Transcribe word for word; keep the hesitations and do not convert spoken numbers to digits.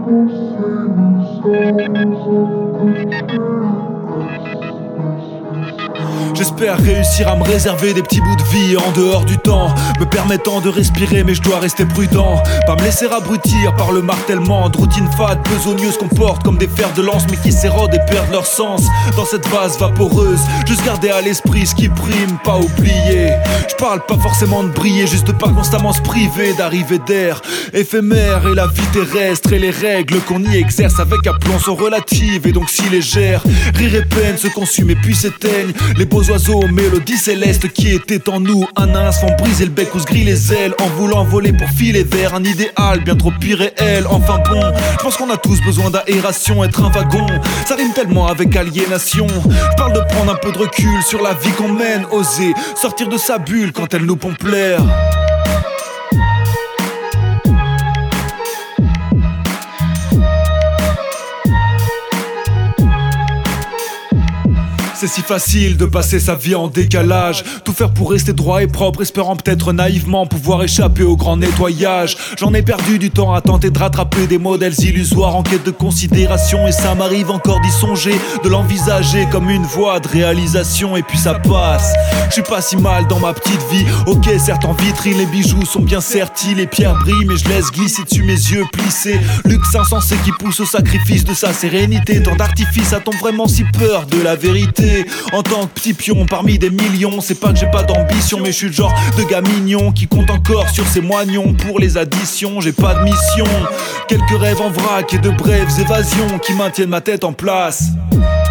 J'espère réussir à me réserver des petits bouts de vie en dehors du temps, me permettant de respirer, mais je dois rester prudent. Pas me laisser abrutir par le martèlement de routines fades, besogneuses qu'on porte comme des fers de lance, mais qui s'érodent et perdent leur sens dans cette vase vaporeuse. Juste garder à l'esprit ce qui prime, pas oublier. Je parle pas forcément de briller, juste de pas constamment se priver d'arrivée d'air éphémère. Et la vie terrestre et les règles qu'on y exerce avec aplomb sont relatives et donc si légères. Rire et peine se consument et puis s'éteignent. Les beaux oiseaux aux mélodies célestes qui étaient en nous un instant font briser le bec ou se griller les ailes en voulant voler pour filer vers un idéal bien trop irréel. Enfin bon, je pense qu'on a tous besoin d'aération, être un wagon, ça rime tellement avec aliénation. Je parle de prendre un peu de recul sur la vie qu'on mène, oser sortir de sa bulle quand elle nous pompe l'air. C'est si facile de passer sa vie en décalage, tout faire pour rester droit et propre, espérant peut-être naïvement pouvoir échapper au grand nettoyage. J'en ai perdu du temps à tenter de rattraper des modèles illusoires en quête de considération, et ça m'arrive encore d'y songer, de l'envisager comme une voie de réalisation, et puis ça passe. Je suis pas si mal dans ma petite vie, ok certes en vitrine les bijoux sont bien sertis, les pierres brillent mais je laisse glisser dessus mes yeux plissés. Luxe insensé qui pousse au sacrifice de sa sérénité, tant d'artifices, a-t-on vraiment si peur de la vérité? En tant que petit pion parmi des millions, c'est pas que j'ai pas d'ambition, mais je suis le genre de gars mignon qui compte encore sur ses moignons pour les additions. J'ai pas de mission, quelques rêves en vrac et de brèves évasions qui maintiennent ma tête en place.